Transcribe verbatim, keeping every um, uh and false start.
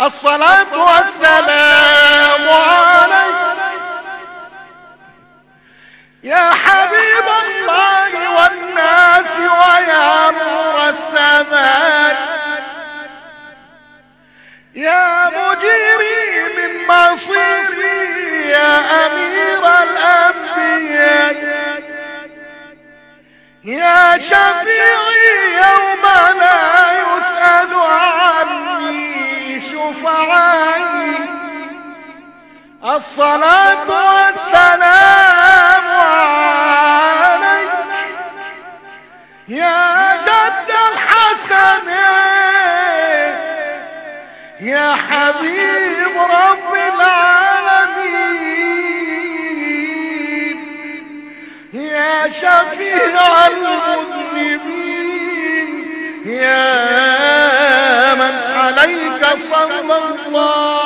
الصلاة والسلام عليك يا حبيب الله والناس ويا نور السماء، يا مجيري من مصيري يا أمير الأنبياء، يا شفيعي يوم لا يسأل عني شفعائي. الصلاة والسلام عليك يا جد الحسن يا حبيب رب العالمين، يا شفيع المذنبين، يا من عليك صلى الله